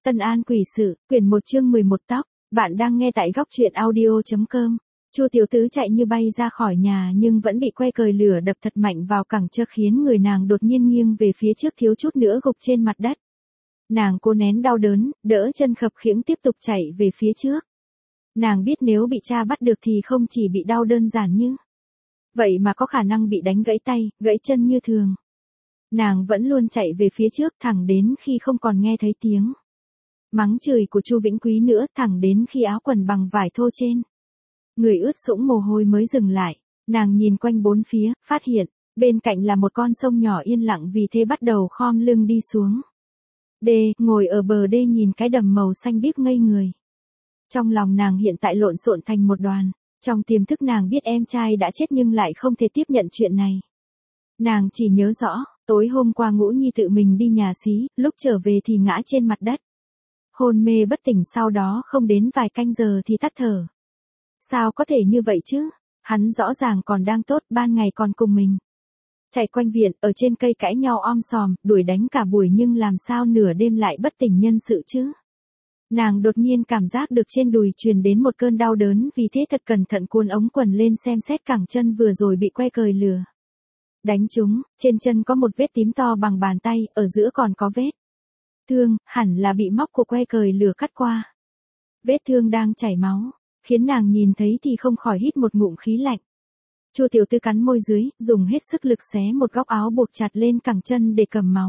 Tân An quỷ sự, quyển 1 chương 11 tóc. Bạn đang nghe tại góc truyện audio.com. Chu tiểu tứ chạy như bay ra khỏi nhà nhưng vẫn bị que cời lửa đập thật mạnh vào cẳng chơ khiến người nàng đột nhiên nghiêng về phía trước thiếu chút nữa gục trên mặt đất. Nàng cố nén đau đớn, đỡ chân khập khiễng tiếp tục chạy về phía trước. Nàng biết nếu bị cha bắt được thì không chỉ bị đau đơn giản như vậy mà có khả năng bị đánh gãy tay, gãy chân như thường. Nàng vẫn luôn chạy về phía trước thẳng đến khi không còn nghe thấy tiếng mắng chửi của Chu Vĩnh Quý nữa, thẳng đến khi áo quần bằng vải thô trên người ướt sũng mồ hôi mới dừng lại. Nàng nhìn quanh bốn phía, phát hiện bên cạnh là một con sông nhỏ yên lặng, vì thế bắt đầu khom lưng đi xuống đê, ngồi ở bờ đê nhìn cái đầm màu xanh biếc ngây người. Trong lòng nàng hiện tại lộn xộn thành một đoàn. Trong tiềm thức nàng biết em trai đã chết nhưng lại không thể tiếp nhận chuyện này. Nàng chỉ nhớ rõ, tối hôm qua Ngũ Nhi tự mình đi nhà xí, lúc trở về thì ngã trên mặt đất. Hôn mê bất tỉnh, sau đó không đến vài canh giờ thì tắt thở. Sao có thể như vậy chứ? Hắn rõ ràng còn đang tốt, ban ngày còn cùng mình chạy quanh viện, ở trên cây cãi nhau om sòm, đuổi đánh cả buổi, nhưng làm sao nửa đêm lại bất tỉnh nhân sự chứ? Nàng đột nhiên cảm giác được trên đùi truyền đến một cơn đau đớn, vì thế thật cẩn thận cuốn ống quần lên xem xét cẳng chân vừa rồi bị que cời lửa đánh trúng. Trên chân có một vết tím to bằng bàn tay, ở giữa còn có vết thương, hẳn là bị móc của que cời lửa cắt qua. Vết thương đang chảy máu, khiến nàng nhìn thấy thì không khỏi hít một ngụm khí lạnh. Chu tiểu tư cắn môi dưới, dùng hết sức lực xé một góc áo buộc chặt lên cẳng chân để cầm máu.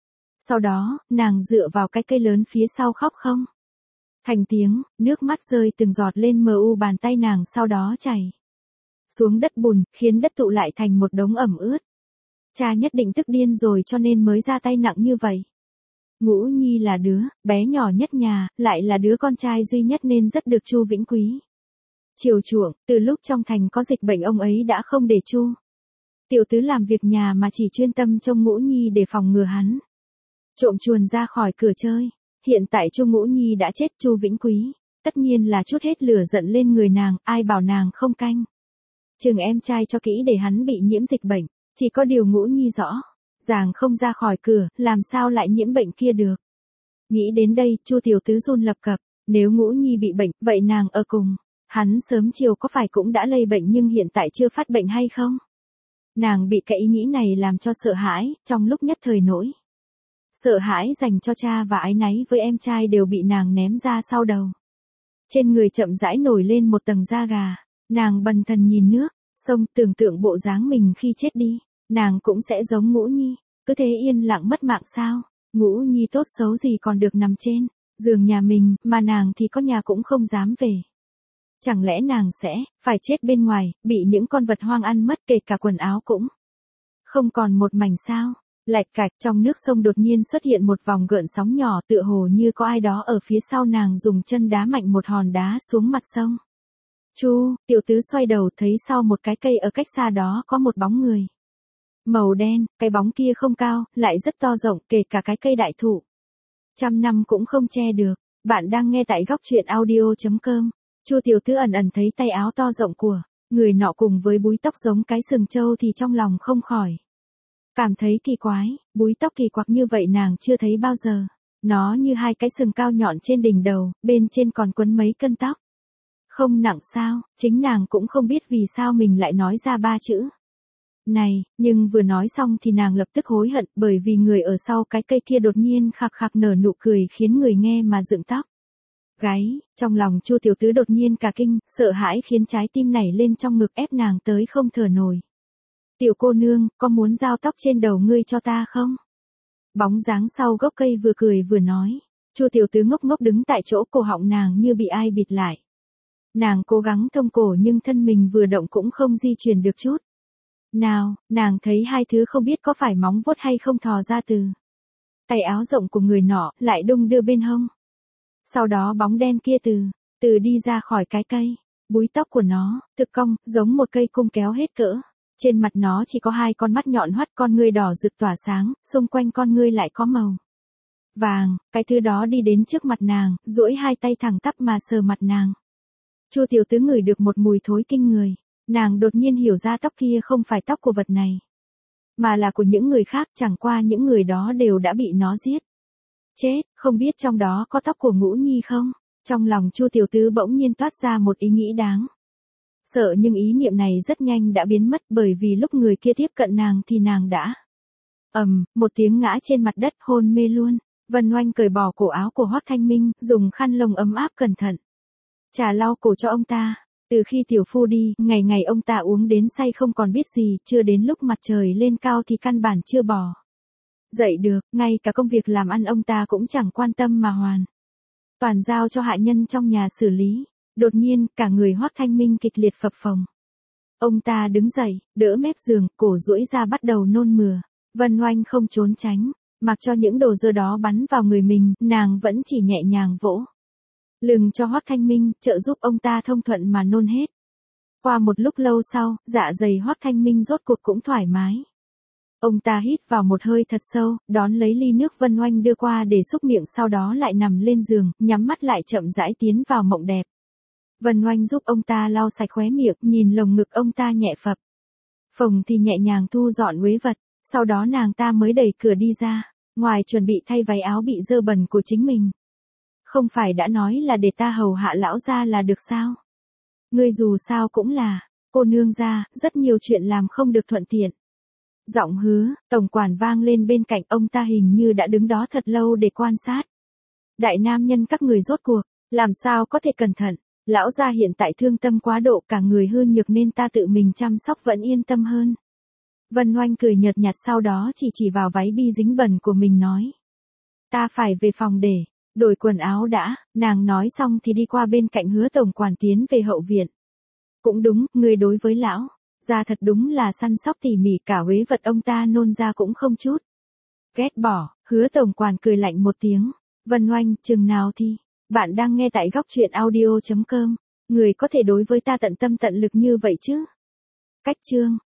Sau đó, nàng dựa vào cái cây lớn phía sau khóc không thành tiếng, nước mắt rơi từng giọt lên bàn tay nàng, sau đó chảy xuống đất bùn, khiến đất tụ lại thành một đống ẩm ướt. Cha nhất định tức điên rồi cho nên mới ra tay nặng như vậy. Ngũ Nhi là đứa bé nhỏ nhất nhà, lại là đứa con trai duy nhất nên rất được Chu Vĩnh Quý chiều chuộng. Từ lúc trong thành có dịch bệnh, ông ấy đã không để Chu tiểu tứ làm việc nhà mà chỉ chuyên tâm trông Ngũ Nhi để phòng ngừa hắn trộm chuồn ra khỏi cửa chơi. Hiện tại Chu Ngũ Nhi đã chết, Chu Vĩnh Quý tất nhiên là trút hết lửa giận lên người nàng, ai bảo nàng không canh chừng em trai cho kỹ để hắn bị nhiễm dịch bệnh. Chỉ có điều Ngũ Nhi rõ ràng không ra khỏi cửa, làm sao lại nhiễm bệnh kia được. Nghĩ đến đây, Chu tiểu tứ run lập cập, nếu Ngũ Nhi bị bệnh, vậy nàng ở cùng hắn sớm chiều có phải cũng đã lây bệnh nhưng hiện tại chưa phát bệnh hay không? Nàng bị cái ý nghĩ này làm cho sợ hãi, trong lúc nhất thời nỗi sợ hãi dành cho cha và áy náy với em trai đều bị nàng ném ra sau đầu. Trên người chậm rãi nổi lên một tầng da gà, nàng bần thần nhìn nước sông, tưởng tượng bộ dáng mình khi chết đi, nàng cũng sẽ giống Ngũ Nhi, cứ thế yên lặng mất mạng sao? Ngũ Nhi tốt xấu gì còn được nằm trên giường nhà mình, mà nàng thì có nhà cũng không dám về. Chẳng lẽ nàng sẽ phải chết bên ngoài, bị những con vật hoang ăn mất, kể cả quần áo cũng không còn một mảnh sao? Lạch cạch, trong nước sông đột nhiên xuất hiện một vòng gợn sóng nhỏ, tựa hồ như có ai đó ở phía sau nàng dùng chân đá mạnh một hòn đá xuống mặt sông. Chu tiểu tứ xoay đầu thấy sau một cái cây ở cách xa đó có một bóng người màu đen, cái bóng kia không cao, lại rất to rộng, kể cả cái cây đại thụ trăm năm cũng không che được. Bạn đang nghe tại góc truyện audio.com. Chu tiểu tứ ẩn ẩn thấy tay áo to rộng của người nọ cùng với búi tóc giống cái sừng trâu thì trong lòng không khỏi cảm thấy kỳ quái. Búi tóc kỳ quặc như vậy nàng chưa thấy bao giờ. Nó như hai cái sừng cao nhọn trên đỉnh đầu, bên trên còn quấn mấy cân tóc. Không nặng sao? Chính nàng cũng không biết vì sao mình lại nói ra ba chữ này, nhưng vừa nói xong thì nàng lập tức hối hận, bởi vì người ở sau cái cây kia đột nhiên khạc khạc nở nụ cười khiến người nghe mà dựng tóc gáy. Trong lòng Chu tiểu tứ đột nhiên cả kinh, sợ hãi khiến trái tim nảy lên trong ngực, ép nàng tới không thở nổi. Tiểu cô nương, có muốn giao tóc trên đầu ngươi cho ta không? Bóng dáng sau gốc cây vừa cười vừa nói. Chu tiểu tứ ngốc ngốc đứng tại chỗ, cổ họng nàng như bị ai bịt lại. Nàng cố gắng thông cổ nhưng thân mình vừa động cũng không di chuyển được chút nào. Nàng thấy hai thứ không biết có phải móng vuốt hay không thò ra từ tay áo rộng của người nọ, lại đung đưa bên hông. Sau đó bóng đen kia từ đi ra khỏi cái cây. Búi tóc của nó thực cong, giống một cây cung kéo hết cỡ. Trên mặt nó chỉ có hai con mắt nhọn hoắt, con ngươi đỏ rực tỏa sáng, xung quanh con ngươi lại có màu vàng. Cái thứ đó đi đến trước mặt nàng, duỗi hai tay thẳng tắp mà sờ mặt nàng. Chu tiểu tứ ngửi được một mùi thối kinh người. Nàng đột nhiên hiểu ra tóc kia không phải tóc của vật này, mà là của những người khác, chẳng qua những người đó đều đã bị nó giết. Chết, không biết trong đó có tóc của Ngũ Nhi không? Trong lòng Chu tiểu tứ bỗng nhiên toát ra một ý nghĩ đáng sợ, nhưng ý niệm này rất nhanh đã biến mất, bởi vì lúc người kia tiếp cận nàng thì nàng đã một tiếng ngã trên mặt đất hôn mê luôn. Vân Oanh cởi bỏ cổ áo của Hoắc Thanh Minh, dùng khăn lông ấm áp cẩn thận chà lau cổ cho ông ta. Từ khi tiểu phu đi, ngày ngày ông ta uống đến say không còn biết gì, chưa đến lúc mặt trời lên cao thì căn bản chưa bỏ dậy được, ngay cả công việc làm ăn ông ta cũng chẳng quan tâm mà hoàn toàn giao cho hạ nhân trong nhà xử lý. Đột nhiên, cả người Hoắc Thanh Minh kịch liệt phập phồng. Ông ta đứng dậy, đỡ mép giường, cổ duỗi ra bắt đầu nôn mửa. Vân Oanh không trốn tránh, mặc cho những đồ dơ đó bắn vào người mình, nàng vẫn chỉ nhẹ nhàng vỗ lưng cho Hoắc Thanh Minh, trợ giúp ông ta thông thuận mà nôn hết. Qua một lúc lâu sau, dạ dày Hoắc Thanh Minh rốt cuộc cũng thoải mái. Ông ta hít vào một hơi thật sâu, đón lấy ly nước Vân Oanh đưa qua để xúc miệng, sau đó lại nằm lên giường, nhắm mắt lại chậm rãi tiến vào mộng đẹp. Vân Oanh giúp ông ta lau sạch khóe miệng, nhìn lồng ngực ông ta nhẹ phập phồng thì nhẹ nhàng thu dọn uế vật, sau đó nàng ta mới đẩy cửa đi ra, ngoài chuẩn bị thay váy áo bị dơ bẩn của chính mình. Không phải đã nói là để ta hầu hạ lão gia là được sao? Ngươi dù sao cũng là cô nương gia, rất nhiều chuyện làm không được thuận tiện. Giọng Hứa tổng quản vang lên bên cạnh, ông ta hình như đã đứng đó thật lâu để quan sát. Đại nam nhân các người rốt cuộc, làm sao có thể cẩn thận, lão gia hiện tại thương tâm quá độ, cả người hư nhược nên ta tự mình chăm sóc vẫn yên tâm hơn. Vân Oanh cười nhợt nhạt, sau đó chỉ vào váy bi dính bẩn của mình nói. Ta phải về phòng để đổi quần áo đã, nàng nói xong thì đi qua bên cạnh Hứa tổng quản tiến về hậu viện. Cũng đúng, người đối với lão gia thật đúng là săn sóc tỉ mỉ, cả uế vật ông ta nôn ra cũng không chút ghét bỏ. Hứa tổng quản cười lạnh một tiếng. Vân Oanh, chừng nào thì, bạn đang nghe tại góc truyện audio.com, người có thể đối với ta tận tâm tận lực như vậy chứ? Cách chương